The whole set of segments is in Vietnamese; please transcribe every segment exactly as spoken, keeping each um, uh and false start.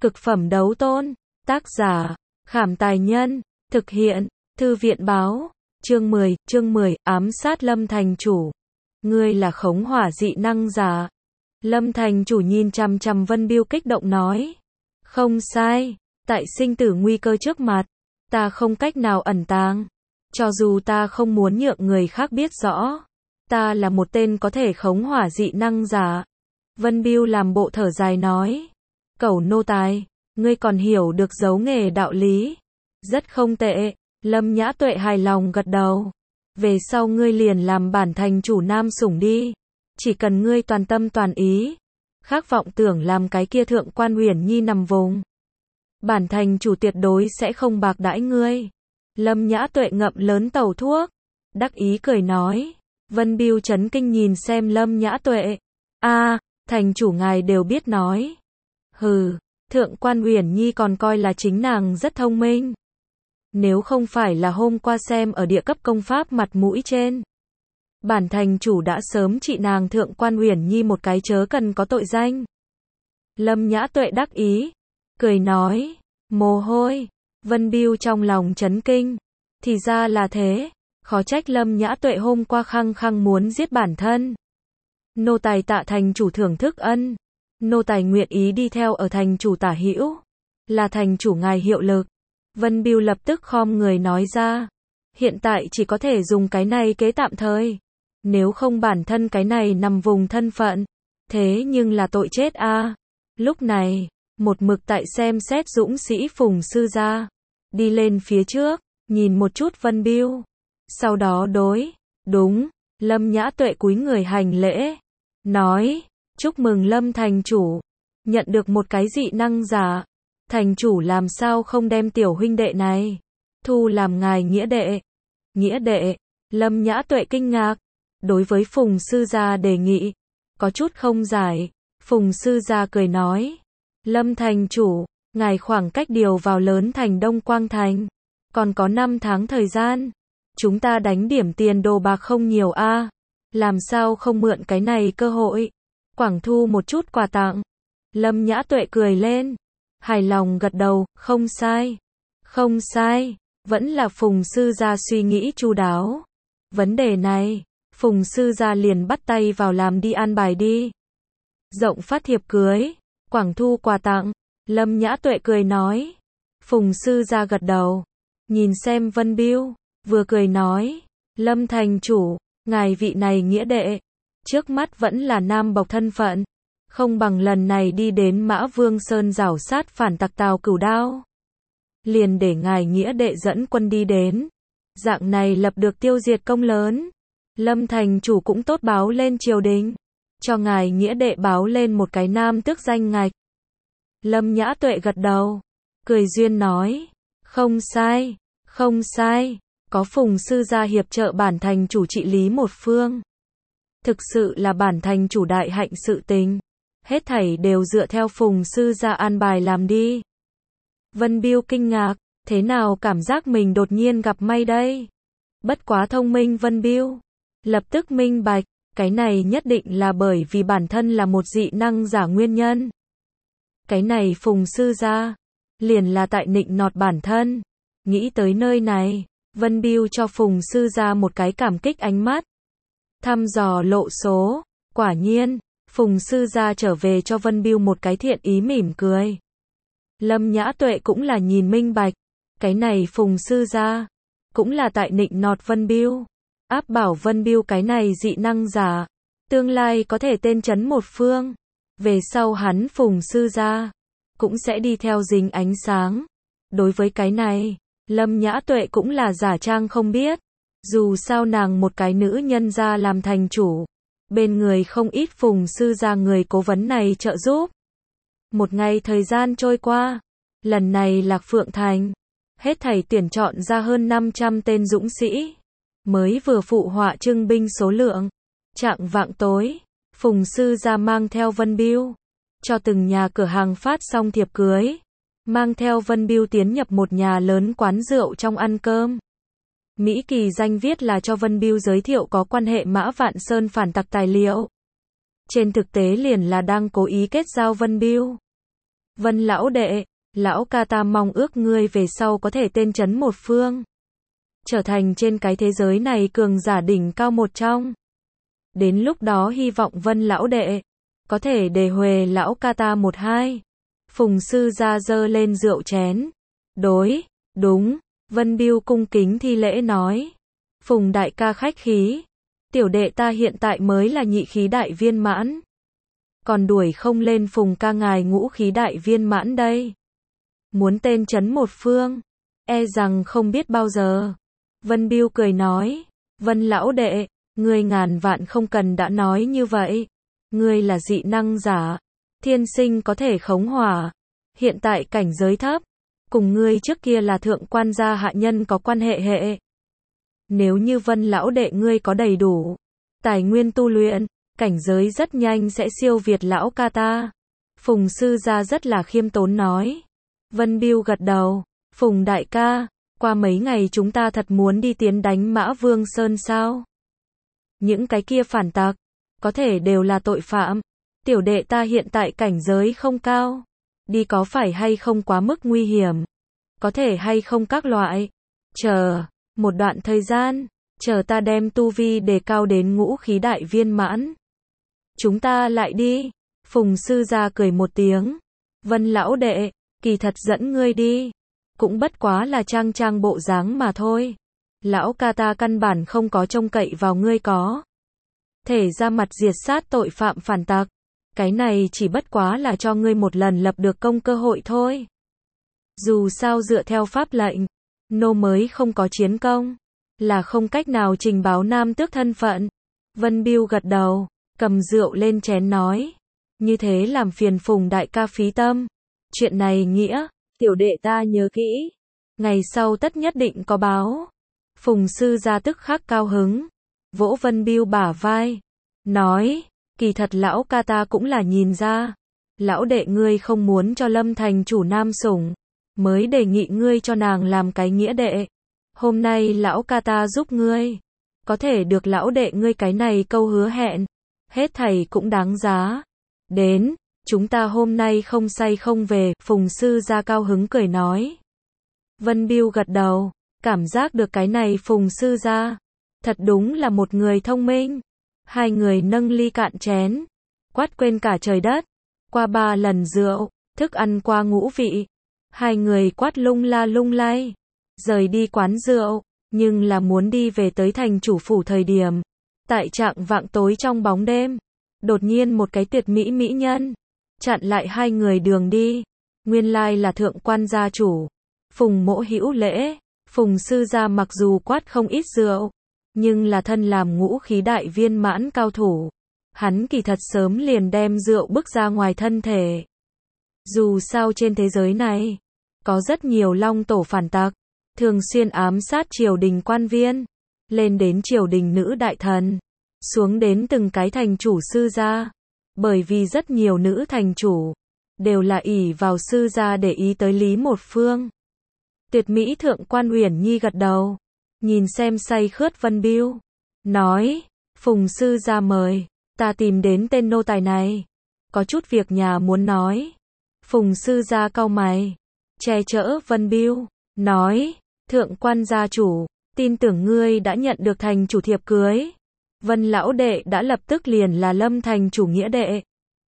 Cực phẩm đấu tôn. Tác giả, Khảm Tài Nhân. Thực hiện, Thư viện Báo. Chương mười, chương mười, ám sát Lâm thành chủ. Ngươi là khống hỏa dị năng giả. Lâm thành chủ nhìn chằm chằm Vân Biêu kích động nói. Không sai, tại sinh tử nguy cơ trước mặt, ta không cách nào ẩn tàng. Cho dù ta không muốn nhượng người khác biết rõ, ta là một tên có thể khống hỏa dị năng giả. Vân Biêu làm bộ thở dài nói. Cẩu nô tài, ngươi còn hiểu được giấu nghề đạo lý. Rất không tệ. Lâm Nhã Tuệ hài lòng gật đầu. Về sau ngươi liền làm bản thành chủ nam sủng đi. Chỉ cần ngươi toàn tâm toàn ý. Khác vọng tưởng làm cái kia thượng quan Huyền Nhi nằm vùng. Bản thành chủ tuyệt đối sẽ không bạc đãi ngươi. Lâm Nhã Tuệ ngậm lớn tàu thuốc. Đắc ý cười nói. Vân Biêu chấn kinh nhìn xem Lâm Nhã Tuệ. A, thành chủ ngài đều biết nói. Hừ, thượng quan Huyền Nhi còn coi là chính nàng rất thông minh. Nếu không phải là hôm qua xem ở địa cấp công pháp mặt mũi trên, bản thành chủ đã sớm trị nàng thượng quan Huyền Nhi một cái chớ cần có tội danh. Lâm Nhã Tuệ đắc ý, cười nói, mồ hôi. Vân Biêu trong lòng chấn kinh. Thì ra là thế, khó trách Lâm Nhã Tuệ hôm qua khăng khăng muốn giết bản thân. Nô tài tạ thành chủ thưởng thức ân. Nô tài nguyện ý đi theo ở thành chủ tả hữu. Là thành chủ ngài hiệu lực. Vân Biêu lập tức khom người nói ra. Hiện tại chỉ có thể dùng cái này kế tạm thời. Nếu không bản thân cái này nằm vùng thân phận. Thế nhưng là tội chết a. À. Lúc này, một mực tại xem xét dũng sĩ Phùng sư gia. Đi lên phía trước, nhìn một chút Vân Biêu. Sau đó đối, đúng, Lâm Nhã Tuệ cúi người hành lễ. Nói, chúc mừng Lâm thành chủ. Nhận được một cái dị năng giả. Thành chủ làm sao không đem tiểu huynh đệ này thu làm ngài nghĩa đệ. Nghĩa đệ. Lâm Nhã Tuệ kinh ngạc. Đối với Phùng sư gia đề nghị, có chút không giải. Phùng sư gia cười nói. Lâm thành chủ, ngài khoảng cách điều vào lớn thành Đông Quang Thành. Còn có năm tháng thời gian. Chúng ta đánh điểm tiền đồ bạc không nhiều a. À. Làm sao không mượn cái này cơ hội. Quảng thu một chút quà tặng. Lâm Nhã Tuệ cười lên. Hài lòng gật đầu, không sai. Không sai. Vẫn là Phùng sư gia suy nghĩ chu đáo. Vấn đề này, Phùng sư gia liền bắt tay vào làm đi an bài đi. Rộng phát thiệp cưới. Quảng thu quà tặng. Lâm Nhã Tuệ cười nói. Phùng sư gia gật đầu. Nhìn xem Vân Biêu. Vừa cười nói. Lâm thành chủ, ngài vị này nghĩa đệ. Trước mắt vẫn là nam bộc thân phận. Không bằng lần này đi đến Mã Vương Sơn rảo sát phản tặc Tào Cửu Đao. Liền để ngài nghĩa đệ dẫn quân đi đến. Dạng này lập được tiêu diệt công lớn. Lâm thành chủ cũng tốt báo lên triều đình. Cho ngài nghĩa đệ báo lên một cái nam tước danh ngạch. Lâm Nhã Tuệ gật đầu. Cười duyên nói. Không sai, không sai. Có Phùng sư gia hiệp trợ bản thành chủ trị lý một phương. Thực sự là bản thành chủ đại hạnh sự tình. Hết thảy đều dựa theo Phùng sư gia an bài làm đi. Vân Biêu kinh ngạc, thế nào cảm giác mình đột nhiên gặp may đây? Bất quá thông minh Vân Biêu. Lập tức minh bạch, cái này nhất định là bởi vì bản thân là một dị năng giả nguyên nhân. Cái này Phùng sư gia, liền là tại nịnh nọt bản thân. Nghĩ tới nơi này, Vân Biêu cho Phùng sư gia một cái cảm kích ánh mắt. Thăm dò lộ số, quả nhiên. Phùng sư gia trở về cho Vân Biêu một cái thiện ý mỉm cười. Lâm Nhã Tuệ cũng là nhìn minh bạch. Cái này Phùng sư gia, cũng là tại nịnh nọt Vân Biêu. Áp bảo Vân Biêu cái này dị năng giả. Tương lai có thể tên chấn một phương. Về sau hắn Phùng sư gia, cũng sẽ đi theo dính ánh sáng. Đối với cái này, Lâm Nhã Tuệ cũng là giả trang không biết. Dù sao nàng một cái nữ nhân gia làm thành chủ. Bên người không ít Phùng sư gia người cố vấn này trợ giúp. Một ngày thời gian trôi qua. Lần này Lạc Phượng Thành. Hết thảy tuyển chọn ra hơn năm trăm tên dũng sĩ. Mới vừa phụ họa trưng binh số lượng. Chạng vạng tối. Phùng sư gia mang theo Vân Biêu. Cho từng nhà cửa hàng phát xong thiệp cưới. Mang theo Vân Biêu tiến nhập một nhà lớn quán rượu trong ăn cơm. Mỹ Kỳ danh viết là cho Vân Biêu giới thiệu có quan hệ Mã Vạn Sơn phản tặc tài liệu. Trên thực tế liền là đang cố ý kết giao Vân Biêu. Vân lão đệ, lão ca ta mong ước ngươi về sau có thể tên chấn một phương. Trở thành trên cái thế giới này cường giả đỉnh cao một trong. Đến lúc đó hy vọng Vân lão đệ có thể đề huề lão ca ta một hai. Phùng sư gia dơ lên rượu chén. Đối, đúng, Vân Biêu cung kính thi lễ nói. Phùng đại ca khách khí. Tiểu đệ ta hiện tại mới là nhị khí đại viên mãn. Còn đuổi không lên Phùng ca ngài ngũ khí đại viên mãn đây. Muốn tên chấn một phương, e rằng không biết bao giờ. Vân Biêu cười nói. Vân lão đệ, ngươi ngàn vạn không cần đã nói như vậy. Ngươi là dị năng giả, thiên sinh có thể khống hỏa. Hiện tại cảnh giới thấp, cùng ngươi trước kia là thượng quan gia hạ nhân có quan hệ hệ. Nếu như Vân lão đệ ngươi có đầy đủ tài nguyên tu luyện, cảnh giới rất nhanh sẽ siêu việt lão ca ta. Phùng sư gia rất là khiêm tốn nói. Vân Biêu gật đầu. Phùng đại ca, qua mấy ngày chúng ta thật muốn đi tiến đánh Mã Vương Sơn sao? Những cái kia phản tặc, có thể đều là tội phạm. Tiểu đệ ta hiện tại cảnh giới không cao. Đi có phải hay không quá mức nguy hiểm? Có thể hay không các loại? Chờ, một đoạn thời gian, chờ ta đem tu vi đề cao đến ngũ khí đại viên mãn. Chúng ta lại đi. Phùng sư gia cười một tiếng. Vân lão đệ, kỳ thật dẫn ngươi đi. Cũng bất quá là trang trang bộ dáng mà thôi. Lão ca ta căn bản không có trông cậy vào ngươi có thể ra mặt diệt sát tội phạm phản tặc. Cái này chỉ bất quá là cho ngươi một lần lập được công cơ hội thôi. Dù sao dựa theo pháp lệnh, nô mới không có chiến công, là không cách nào trình báo nam tước thân phận. Vân Biêu gật đầu, cầm rượu lên chén nói. Như thế làm phiền Phùng đại ca phí tâm. Chuyện này nghĩa, tiểu đệ ta nhớ kỹ. Ngày sau tất nhất định có báo. Phùng sư gia tức khắc cao hứng, vỗ Vân Biêu bả vai, nói, kỳ thật lão ca ta cũng là nhìn ra. Lão đệ ngươi không muốn cho Lâm thành chủ nam sủng, mới đề nghị ngươi cho nàng làm cái nghĩa đệ. Hôm nay lão ca ta giúp ngươi, có thể được lão đệ ngươi cái này câu hứa hẹn, hết thảy cũng đáng giá. Đến, chúng ta hôm nay không say không về. Phùng sư gia cao hứng cười nói. Vân Biêu gật đầu, cảm giác được cái này Phùng sư gia thật đúng là một người thông minh. Hai người nâng ly cạn chén, quát quên cả trời đất. Qua ba lần rượu, thức ăn qua ngũ vị, hai người quát lung la lung lay, rời đi quán rượu, nhưng là muốn đi về tới thành chủ phủ thời điểm. Tại trạng vạng tối trong bóng đêm, đột nhiên một cái tuyệt mỹ mỹ nhân chặn lại hai người đường đi. Nguyên lai là thượng quan gia chủ, Phùng mỗ hữu lễ. Phùng sư gia mặc dù quát không ít rượu, nhưng là thân làm ngũ khí đại viên mãn cao thủ. Hắn kỳ thật sớm liền đem rượu bước ra ngoài thân thể. Dù sao trên thế giới này, có rất nhiều long tổ phản tặc, thường xuyên ám sát triều đình quan viên, lên đến triều đình nữ đại thần, xuống đến từng cái thành chủ sư gia. Bởi vì rất nhiều nữ thành chủ, đều là ỷ vào sư gia để ý tới Lý một phương. Tuyệt mỹ thượng quan Uyển Nhi gật đầu, nhìn xem say khướt Vân Biêu, nói, Phùng sư gia mời, ta tìm đến tên nô tài này, có chút việc nhà muốn nói. Phùng sư gia cau mày, che chở Vân Biêu, nói, thượng quan gia chủ, tin tưởng ngươi đã nhận được thành chủ thiệp cưới. Vân lão đệ đã lập tức liền là Lâm thành chủ nghĩa đệ.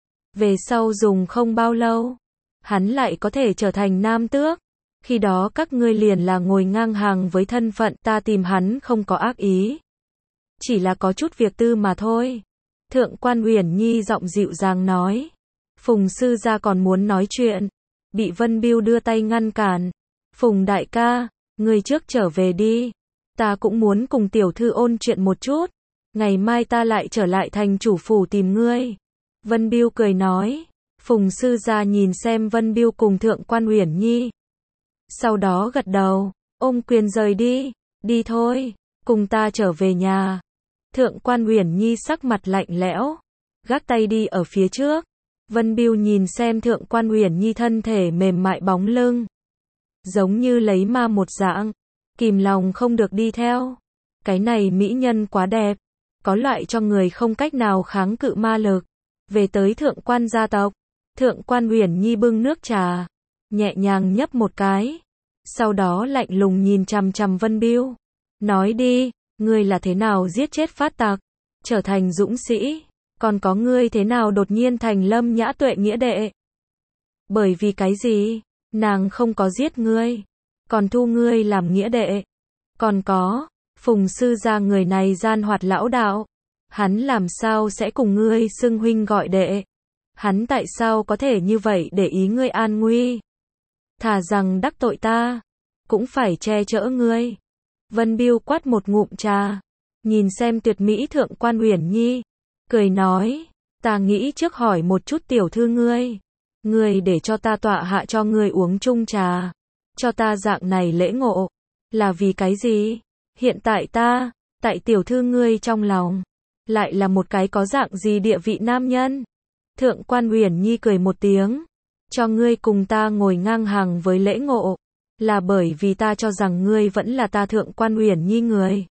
Về sau dùng không bao lâu, hắn lại có thể trở thành nam tước. Khi đó các ngươi liền là ngồi ngang hàng với thân phận. Ta tìm hắn không có ác ý, chỉ là có chút việc tư mà thôi. Thượng quan Uyển Nhi giọng dịu dàng nói. Phùng sư gia còn muốn nói chuyện, bị Vân Biêu đưa tay ngăn cản. Phùng đại ca, ngươi trước trở về đi, ta cũng muốn cùng tiểu thư ôn chuyện một chút. Ngày mai ta lại trở lại thành chủ phủ tìm ngươi. Vân Biêu cười nói. Phùng sư gia nhìn xem Vân Biêu cùng thượng quan Uyển Nhi, sau đó gật đầu, ôm quyền rời đi. Đi thôi, cùng ta trở về nhà. Thượng quan Uyển Nhi sắc mặt lạnh lẽo, gác tay đi ở phía trước. Vân Biêu nhìn xem thượng quan Uyển Nhi thân thể mềm mại bóng lưng, giống như lấy ma một dạng, kìm lòng không được đi theo. Cái này mỹ nhân quá đẹp, có loại cho người không cách nào kháng cự ma lực. Về tới thượng quan gia tộc, Thượng quan Uyển Nhi bưng nước trà, nhẹ nhàng nhấp một cái, sau đó lạnh lùng nhìn chằm chằm Vân Biêu, nói đi, ngươi là thế nào giết chết phát tặc, trở thành dũng sĩ, còn có ngươi thế nào đột nhiên thành Lâm Nhã Tuệ nghĩa đệ? Bởi vì cái gì? Nàng không có giết ngươi, còn thu ngươi làm nghĩa đệ. Còn có, Phùng sư gia người này gian hoạt lão đạo, hắn làm sao sẽ cùng ngươi xưng huynh gọi đệ? Hắn tại sao có thể như vậy để ý ngươi an nguy? Thà rằng đắc tội ta, cũng phải che chở ngươi. Vân Biêu quát một ngụm trà, nhìn xem tuyệt mỹ thượng quan Uyển Nhi, cười nói, ta nghĩ trước hỏi một chút tiểu thư ngươi, ngươi để cho ta tọa hạ cho ngươi uống chung trà, cho ta dạng này lễ ngộ, là vì cái gì? Hiện tại ta, tại tiểu thư ngươi trong lòng, lại là một cái có dạng gì địa vị nam nhân? Thượng quan Uyển Nhi cười một tiếng, cho ngươi cùng ta ngồi ngang hàng với lễ ngộ, là bởi vì ta cho rằng ngươi vẫn là ta Thượng quan Uyển Nhi người.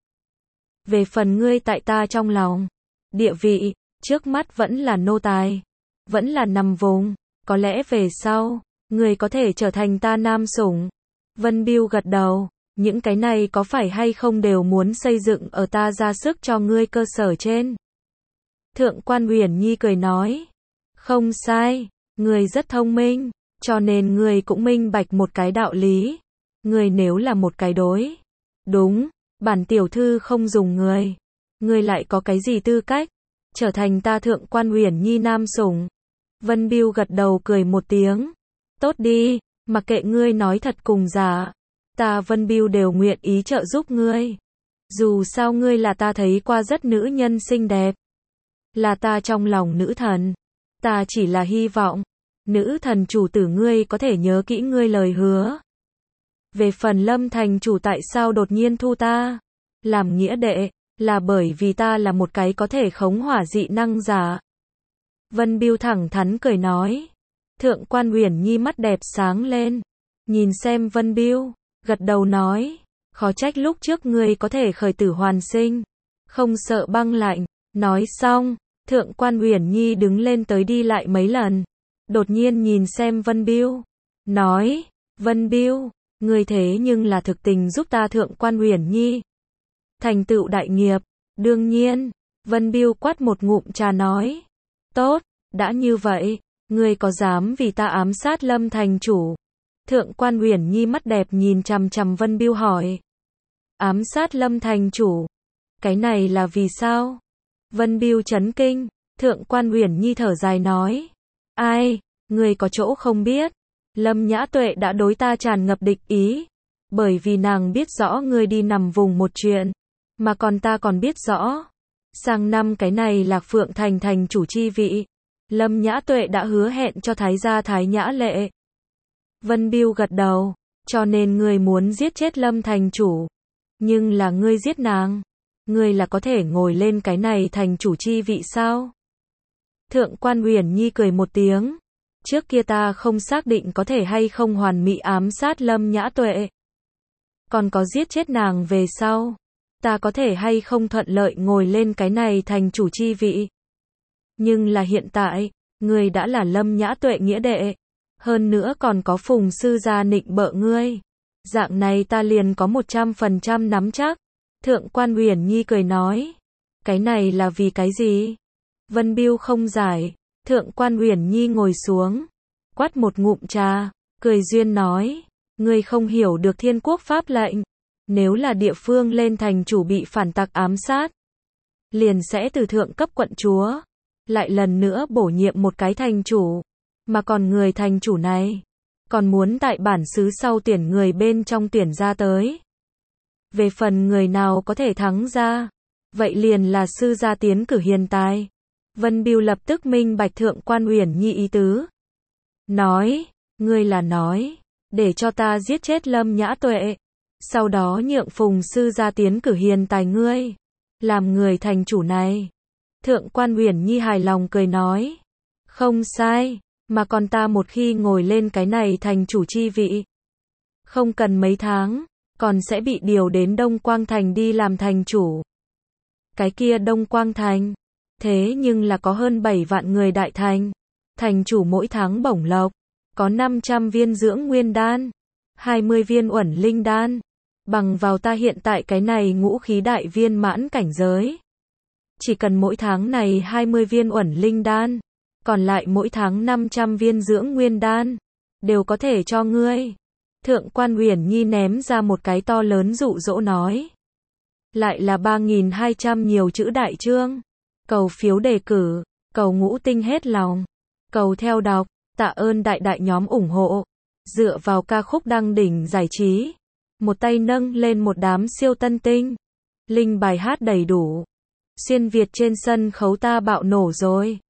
Về phần ngươi tại ta trong lòng, địa vị, trước mắt vẫn là nô tài, vẫn là nằm vùng, có lẽ về sau, ngươi có thể trở thành ta nam sủng. Vân Biêu gật đầu, những cái này có phải hay không đều muốn xây dựng ở ta ra sức cho ngươi cơ sở trên. Thượng quan Uyển Nhi cười nói, không sai, ngươi rất thông minh, cho nên ngươi cũng minh bạch một cái đạo lý. Ngươi nếu là một cái đối, đúng, bản tiểu thư không dùng ngươi, ngươi lại có cái gì tư cách trở thành ta Thượng quan Uyển Nhi nam sủng? Vân Biêu gật đầu cười một tiếng, tốt đi, mặc kệ ngươi nói thật cùng giả, ta Vân Biêu đều nguyện ý trợ giúp ngươi. Dù sao ngươi là ta thấy qua rất nữ nhân xinh đẹp, là ta trong lòng nữ thần, ta chỉ là hy vọng nữ thần chủ tử ngươi có thể nhớ kỹ ngươi lời hứa. Về phần Lâm thành chủ tại sao đột nhiên thu ta làm nghĩa đệ, là bởi vì ta là một cái có thể khống hỏa dị năng giả. Vân Biêu thẳng thắn cười nói. Thượng quan Uyển Nhi mắt đẹp sáng lên, nhìn xem Vân Biêu, gật đầu nói, khó trách lúc trước ngươi có thể khởi tử hoàn sinh, không sợ băng lạnh. Nói xong, Thượng quan Uyển Nhi đứng lên tới đi lại mấy lần, đột nhiên nhìn xem Vân Biêu, nói, Vân Biêu, ngươi thế nhưng là thực tình giúp ta Thượng quan Uyển Nhi thành tựu đại nghiệp. Đương nhiên, Vân Biêu quát một ngụm trà nói, tốt, đã như vậy, ngươi có dám vì ta ám sát Lâm thành chủ? Thượng quan Uyển Nhi mắt đẹp nhìn chằm chằm Vân Biêu hỏi, ám sát Lâm thành chủ, cái này là vì sao? Vân Biêu chấn kinh. Thượng quan Uyển Nhi thở dài nói, ai, ngươi có chỗ không biết, Lâm Nhã Tuệ đã đối ta tràn ngập địch ý, bởi vì nàng biết rõ ngươi đi nằm vùng một chuyện, mà còn ta còn biết rõ, sang năm cái này Lạc Phượng thành thành chủ chi vị, Lâm Nhã Tuệ đã hứa hẹn cho Thái gia Thái Nhã Lệ. Vân Biêu gật đầu, cho nên ngươi muốn giết chết Lâm thành chủ, nhưng là ngươi giết nàng, ngươi là có thể ngồi lên cái này thành chủ chi vị sao? Thượng quan Uyển Nhi cười một tiếng, trước kia ta không xác định có thể hay không hoàn mỹ ám sát Lâm Nhã Tuệ, còn có giết chết nàng về sau, ta có thể hay không thuận lợi ngồi lên cái này thành chủ chi vị. Nhưng là hiện tại, ngươi đã là Lâm Nhã Tuệ nghĩa đệ, hơn nữa còn có Phùng sư gia nịnh bợ ngươi, dạng này ta liền có một trăm phần trăm nắm chắc. Thượng quan Uyển Nhi cười nói, cái này là vì cái gì? Vân Biêu không giải. Thượng quan Uyển Nhi ngồi xuống, quát một ngụm trà, cười duyên nói, ngươi không hiểu được thiên quốc pháp lệnh, nếu là địa phương lên thành chủ bị phản tặc ám sát, liền sẽ từ thượng cấp quận chúa lại lần nữa bổ nhiệm một cái thành chủ, mà còn người thành chủ này còn muốn tại bản xứ sau tuyển người bên trong tuyển ra tới. Về phần người nào có thể thắng ra, vậy liền là sư gia tiến cử hiền tài. Vân Biêu lập tức minh bạch Thượng quan Uyển Nhi ý tứ. Nói, ngươi là nói, để cho ta giết chết Lâm Nhã Tuệ, sau đó nhượng Phùng sư gia tiến cử hiền tài ngươi, làm người thành chủ này. Thượng quan Uyển Nhi hài lòng cười nói, không sai, mà còn ta một khi ngồi lên cái này thành chủ chi vị, không cần mấy tháng, còn sẽ bị điều đến Đông Quang Thành đi làm thành chủ. Cái kia Đông Quang Thành, thế nhưng là có hơn bảy vạn người đại thành, Thành chủ mỗi tháng bổng lộc, có năm trăm viên dưỡng nguyên đan, hai mươi viên uẩn linh đan. Bằng vào ta hiện tại cái này ngũ khí đại viên mãn cảnh giới. Chỉ cần mỗi tháng này hai mươi viên uẩn linh đan, còn lại mỗi tháng năm trăm viên dưỡng nguyên đan, đều có thể cho ngươi. Thượng quan Uyển Nhi ném ra một cái to lớn dụ dỗ nói. Lại là ba nghìn hai trăm nhiều chữ đại chương. Cầu phiếu đề cử, cầu ngũ tinh hết lòng, cầu theo đọc, tạ ơn đại đại nhóm ủng hộ. Dựa vào ca khúc đăng đỉnh giải trí, một tay nâng lên một đám siêu tân tinh. Linh bài hát đầy đủ. Xuyên Việt trên sân khấu ta bạo nổ rồi.